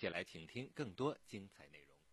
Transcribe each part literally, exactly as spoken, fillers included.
起来请听更多精彩内容。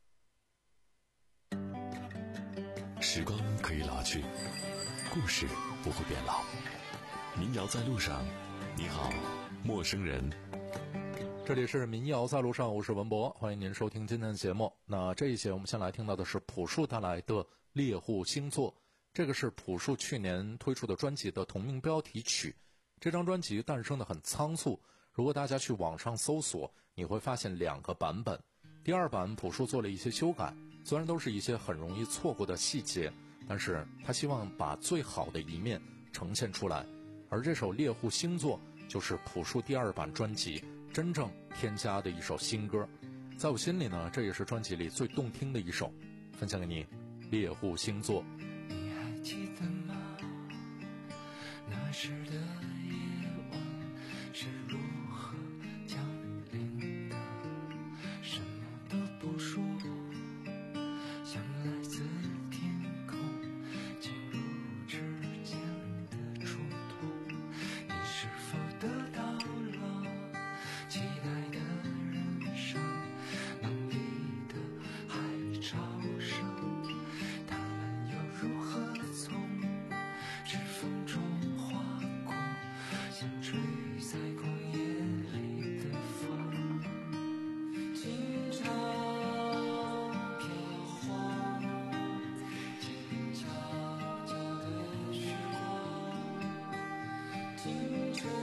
时光可以老去，故事不会变老。民谣在路上，你好，陌生人。 这里是民谣在路上，我是文博，欢迎您收听今天的节目。那这一节我们先来听到的是朴树带来的猎户星座，这个是朴树去年推出的专辑的同名标题曲。这张专辑诞生的很仓促，如果大家去网上搜索，你会发现两个版本。第二版朴树做了一些修改，虽然都是一些很容易错过的细节，但是他希望把最好的一面呈现出来。而这首猎户星座就是朴树第二版专辑真正添加的一首新歌，在我心里呢，这也是专辑里最动听的一首，分享给你。猎户星座。 你还记得吗？那时的夜晚是如何降临的？什么都不说，像来自天空进入指尖的触痛。你是否得到了期待的人生？浪里的海潮声，它们又如何从指缝中划过，像吹在旷野里的风。经常飘晃，静悄悄的时光，听吹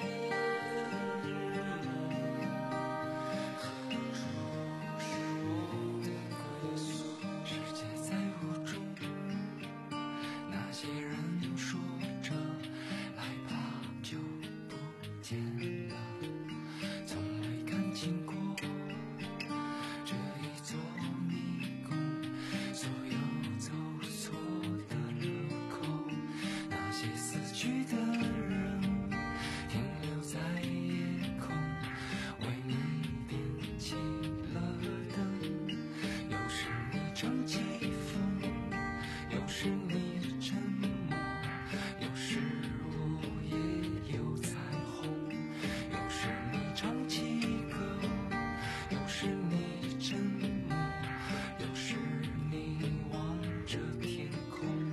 日落，何处是我的归宿？世界在雾中，那些人说着来吧就不见了，从未看清过这一座迷宫，所有走错的路口，那些死去的人停留在夜空，为你点起了灯。有时你唱起风，有时你沉默，有时我也有彩虹。有时你唱起歌，有时你沉默，有时你望着天空。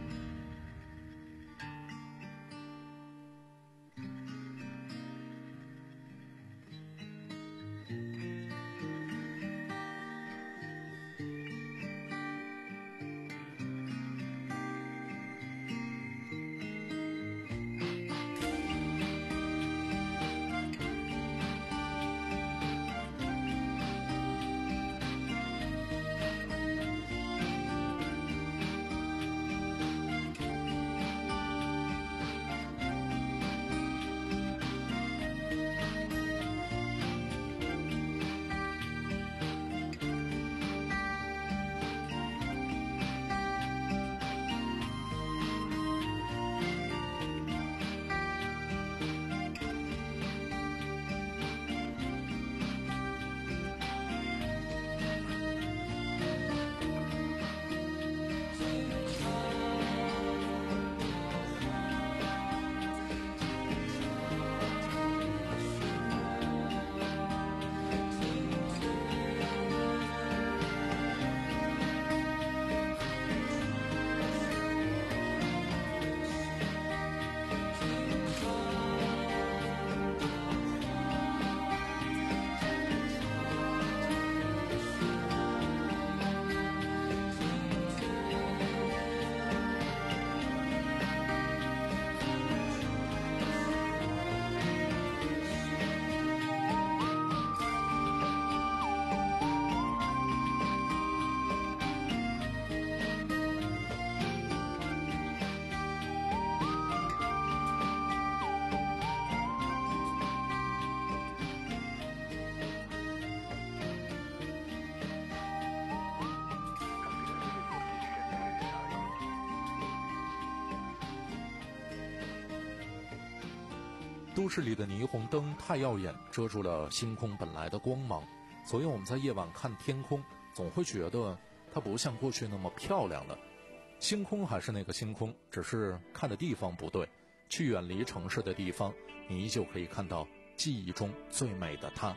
都市里的霓虹灯太耀眼，遮住了星空本来的光芒，所以我们在夜晚看天空，总会觉得它不像过去那么漂亮了。星空还是那个星空，只是看的地方不对。去远离城市的地方，你依旧可以看到记忆中最美的它。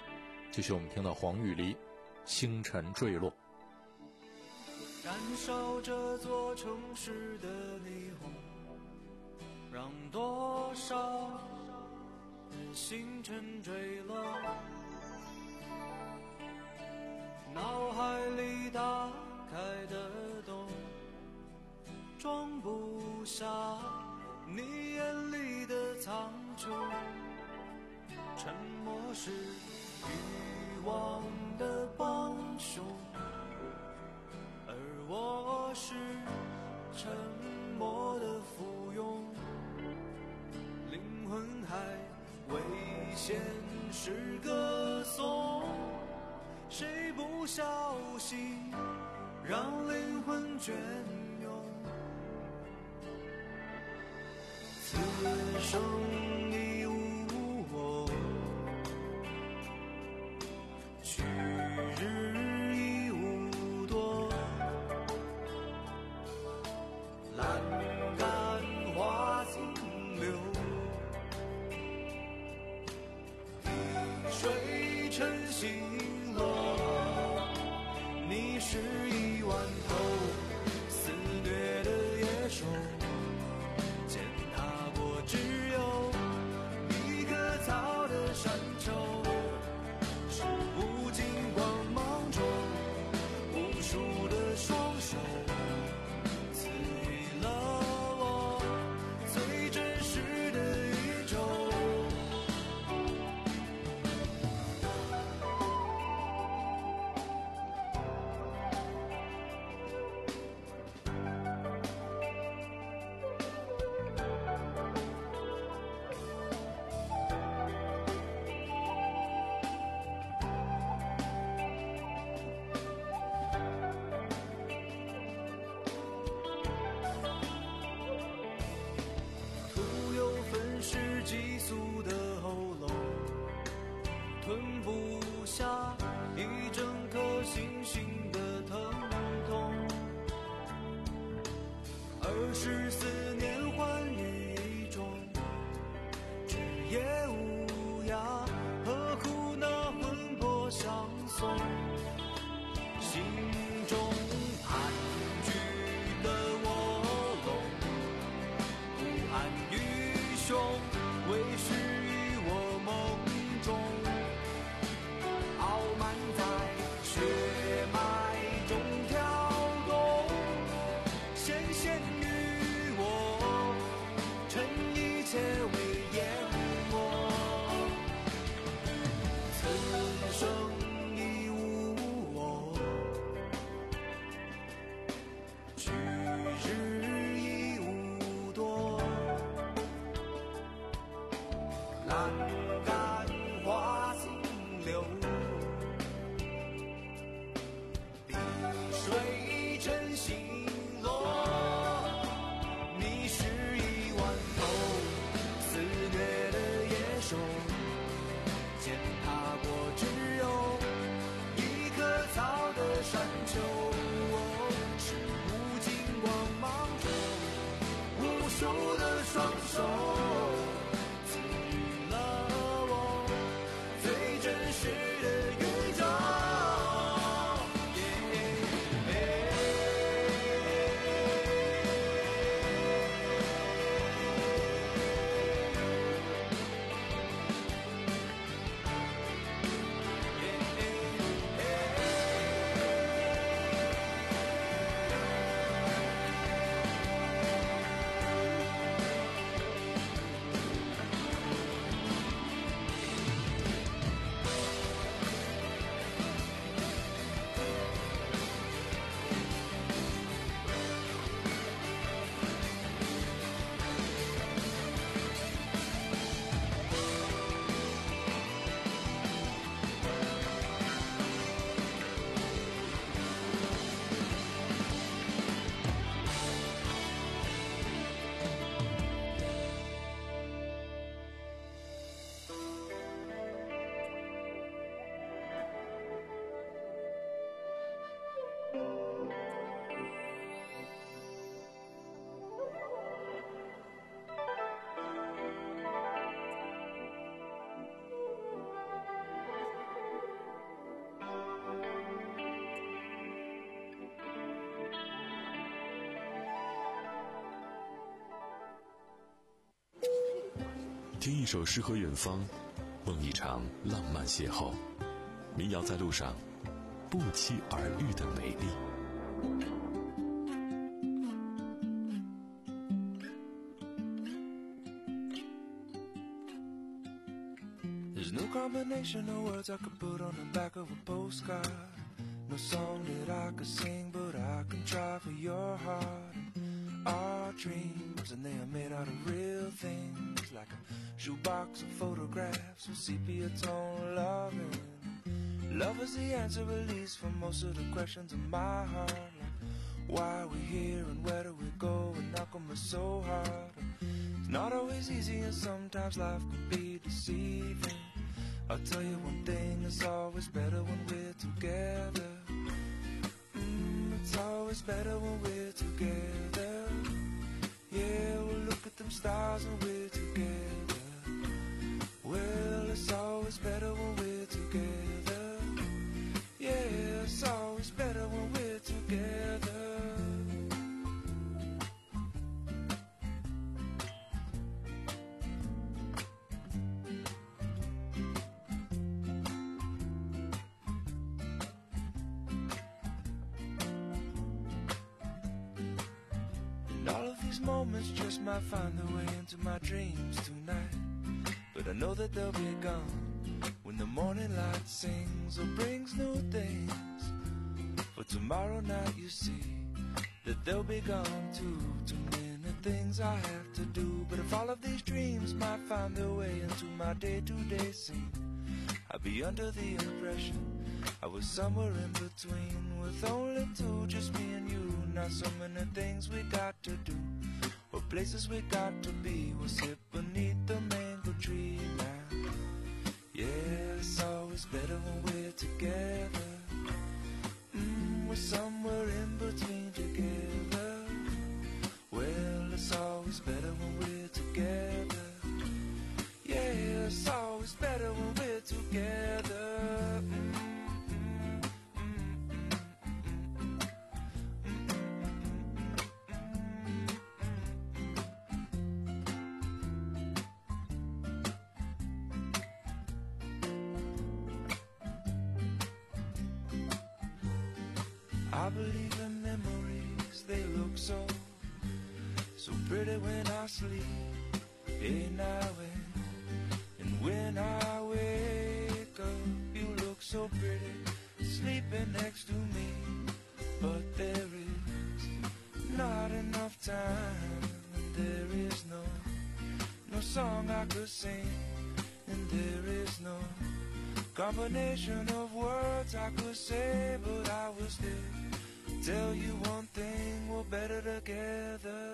继续我们听到黄玉梨《星辰坠落》。 燃烧这座城市的霓虹，让多少人星辰坠落，脑海里打开的洞装不下你眼里的苍穹，沉默是欲望的帮凶，而我是沉默的附庸，灵魂还为现实歌颂，谁不小心让灵魂隽永？此生已无我，去日已无多，栏杆花尽流，滴水成星落，你是一万头肆虐的野兽，践踏过只有一棵草的山丘，是无尽光芒中无数的双手赐予了我最真实的宇宙。徒有愤世嫉俗的喉咙，吞不下一整颗星星的疼痛，二十四年欢愉一种，枝叶无涯，何苦那魂魄相送？心中盘踞的卧龙，不安于胸，为始于我梦中，傲慢在血脉中跳动，显现于我，趁一切为淹没。此生已无听一首诗和远方，梦一场浪漫邂逅。民谣在路上，不期而遇的美丽。 There's no combination of words I could put on the back of a postcard. No song that I could sing, but I can try for your heart. Our dreams, and they are made out of real things, like a shoebox of photographs with sepia tone loving. Love is the answer, at least, for most of the questions in my heart, like why are we here and where do we go, and how come it's so hard? It's not always easy, and sometimes life can be deceiving. I'll tell you one thing, it's always better when we're together. Mm, it's always better when we're together. Yeah, we'll look at them stars when we're together. Well, it's always better when we're together. Yeah, it's always better when we're together. And all of these moments just might find their way into my dreams tonight, but I know that they'll be gone when the morning light sings or brings new things. For tomorrow night you see that they'll be gone too. Too many things I have to do, but if all of these dreams might find their way into my day-to-day scene, I'd be under the impression I was somewhere in between, with only two, just me and you. Not so many things we got to do, or places we got to be. We'll sit beneath the mango tree now. Yeah, it's always better when we're together. Mm, we're somewhere in between together. Well, it's always better when we're together. Yeah, it's always better when we're together. Mm. I believe in memories, they look so, so pretty when I sleep. Hey, now and, and when I wake up, you look so pretty, sleeping next to me. But there is not enough time, and there is no, no song I could sing, and there is no combination of words I could say, but I will still tell you one thing, we're better together.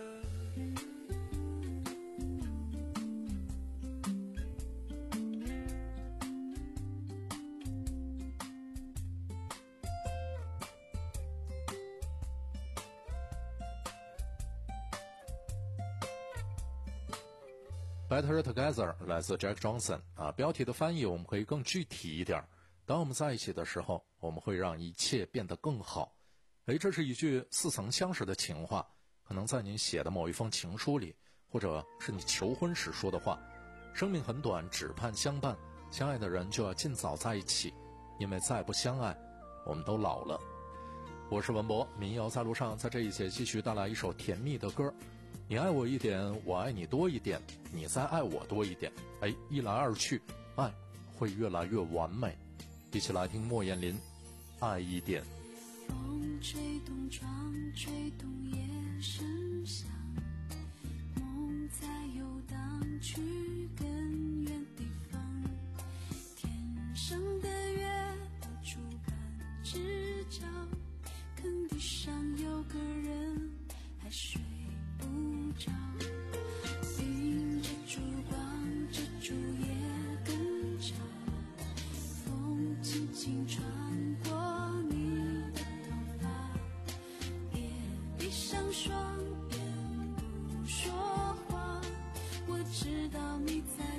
Better Together 来自 Jack Johnson 啊，标题的翻译我们可以更具体一点。当我们在一起的时候，我们会让一切变得更好。诶，这是一句似曾相识的情话，可能在您写的某一封情书里，或者是你求婚时说的话。生命很短，只盼相伴，相爱的人就要尽早在一起，因为再不相爱，我们都老了。我是文博，民谣在路上，在这一节继续带来一首甜蜜的歌。你爱我一点，我爱你多一点，你再爱我多一点，哎，一来二去，爱会越来越完美。一起来听莫艳琳，爱一点。 风吹动窗，吹动夜声响，梦在游荡去更远地方，天上的月到处看只照，坑地上有个人还睡不着，迎着烛光，这烛夜更长，风轻轻穿过你的头发，也闭上双眼不说话，我知道你在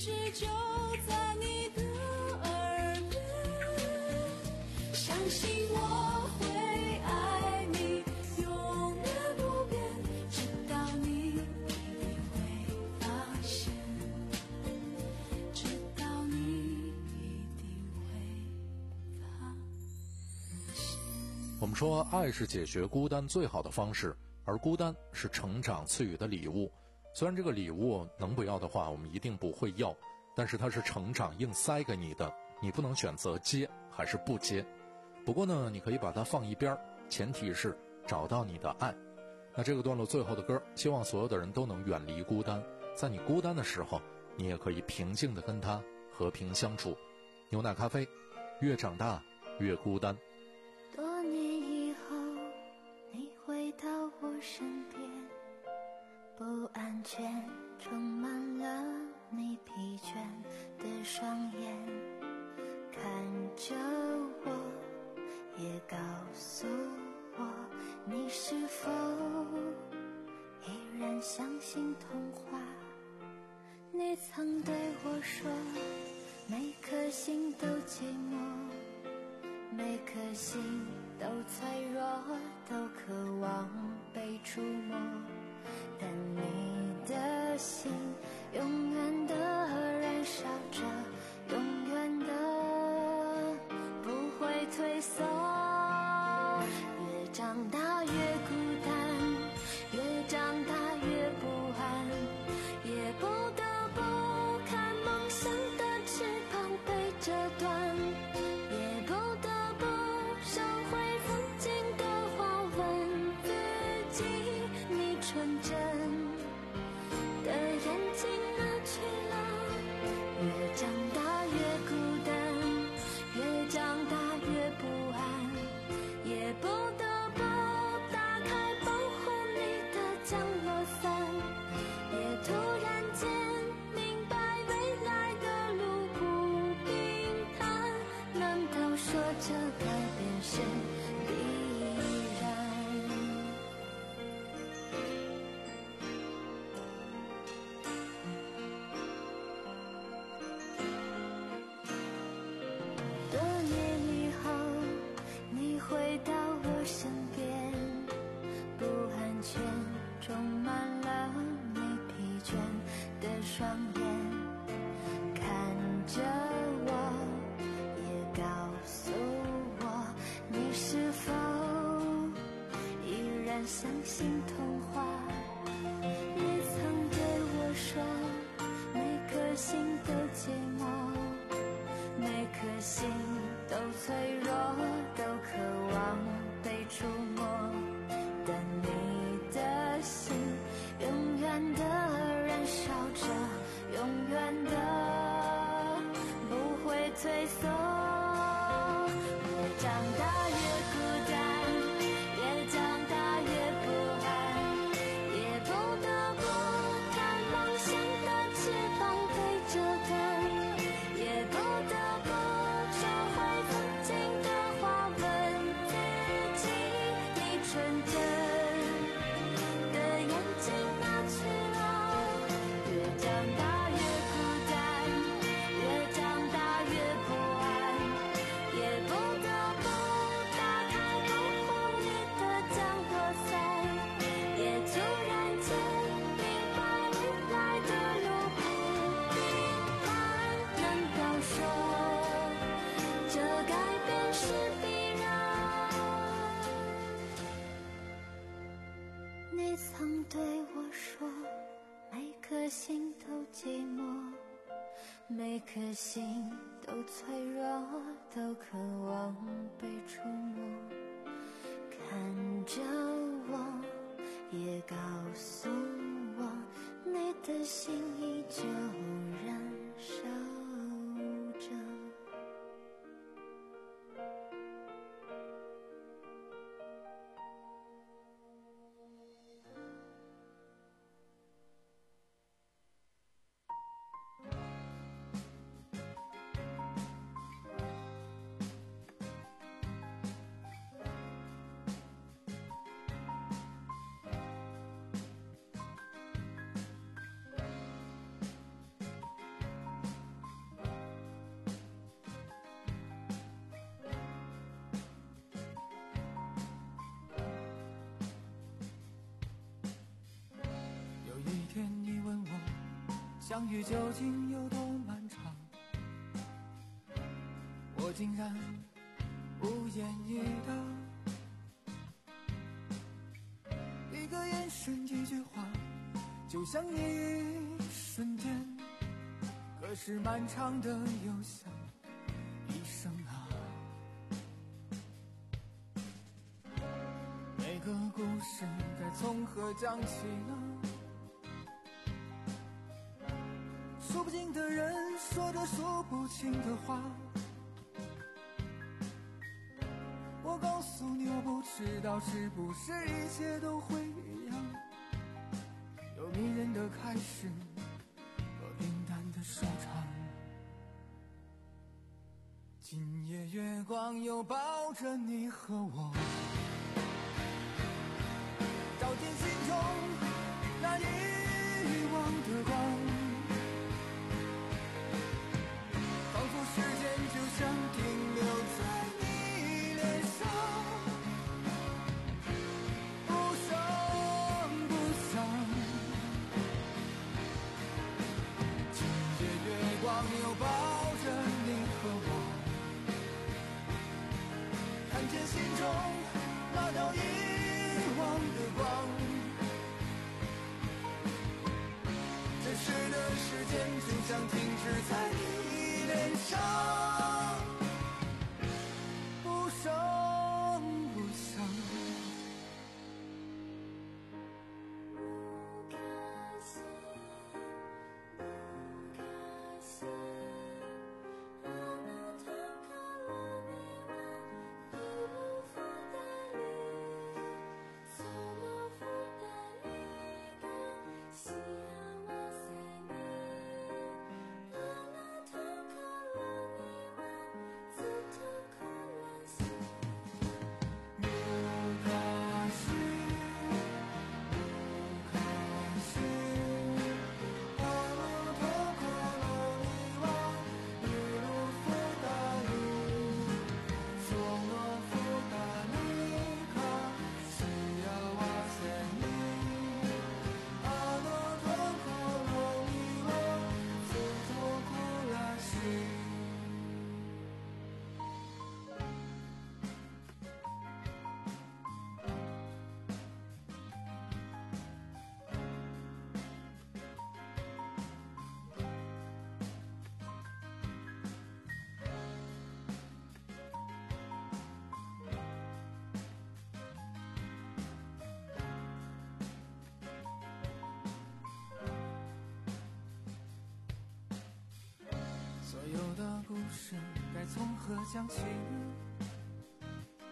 实就在你的耳边，相信我会爱你，永远不变，直到你一定会发现，直到你一定会发现。 我们说，爱是解决孤单最好的方式，而孤单是成长赐予的礼物。虽然这个礼物能不要的话，我们一定不会要，但是它是成长硬塞给你的，你不能选择接还是不接。不过呢，你可以把它放一边，前提是找到你的爱。那这个段落最后的歌，希望所有的人都能远离孤单，在你孤单的时候，你也可以平静地跟他和平相处。牛奶咖啡，越长大越孤单。 多年以后，你回到我身边，不安全充满了你疲倦的双眼，看着我，也告诉我，你是否依然相信童话？你曾对我说，每颗心都寂寞，每颗心都脆弱，都渴望被触摸，但你的心永远的燃烧着，永远的不会退缩。越长大越孤单，越长大越不安，也不得不看梦想的翅膀被折断，也不得不收回曾经的话，问自己，你纯真的眼睛哪去了？越长大越孤单，越长大越不安，也不得不打开保护你的降落伞，也突然间明白未来的路不平坦，难道说这改变是必然？多年以后，你回到我身边，不安全充满了你疲倦的双眼，看着我，也告诉我，你是否依然相信童话？你曾对我说，每颗心都寂寞，每颗心都脆弱，都渴望被触摸，但你的心永远的燃烧着，永远的不会退缩。越长大越孤单，越长大越不安，也不得不看梦想的翅膀被折断，也不得不收回曾经的话，问自己，你纯真的眼睛哪去了？越长大越孤单，越长大越不安，也不得不打开保护你的降落伞，也突然间明白未来的路不平坦，难道说这改变是必然？你曾对我说，每颗心都寂寞，每颗心都脆弱，都渴望被触摸，看着我，也告诉我，你的心依旧燃烧着。 相遇究竟有多漫长，我竟然无言以答。一个眼神，一句话，就像一瞬间，可是漫长的又像一生啊。每个故事该从何讲起呢？数不尽的人说着数不清的话，我告诉你，我不知道是不是一切都会一样，有迷人的开始和平淡的收场。今夜月光又抱着你和我，照进心中那遗忘的光，仿佛时间就像停留在你脸上，不声不响。今夜月光又抱着你和我，看见心中那道遗忘的光。真实的时间就像停止在你脸上，不声不响。 不开心，不开心。あなたからには来る二人、その二人が幸せに。あなたからにはずっと暮らし。 昔昔あのところにはいる二人、その二人が幸せに。あのところにはずっと暮らし。所有的故事该从何讲起呢？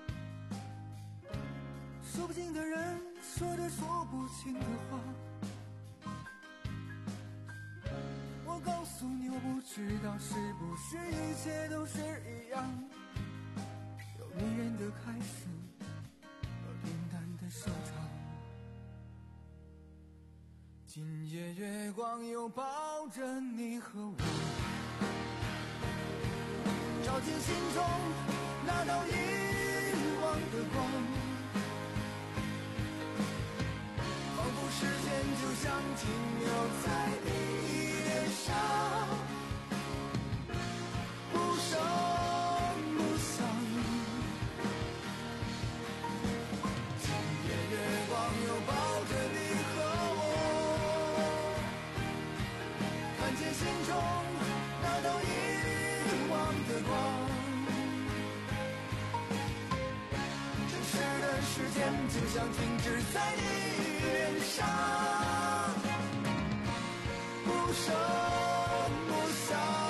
数不尽的人说着说不清的话，我告诉你，我不知道是不是一切都是一样，有迷人的开始和平淡的收场。今夜月光又抱着你和我，照进心中那道遗忘的光，仿佛时间就像停留在你脸上，不声不响。今夜月光又抱着你和我，看见心中那道遗忘的光。真实的时间就像停止在你脸上，不声不响。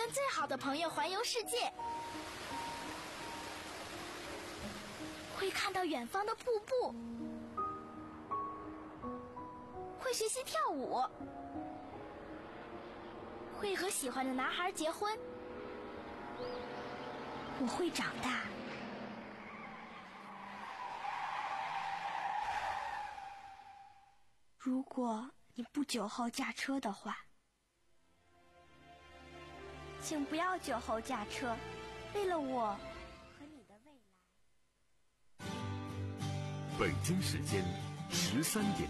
跟最好的朋友环游世界，会看到远方的瀑布，会学习跳舞，会和喜欢的男孩结婚。我会长大。如果你不酒后驾车的话，请不要酒后驾车，为了我和你的未来。 北京时间十三点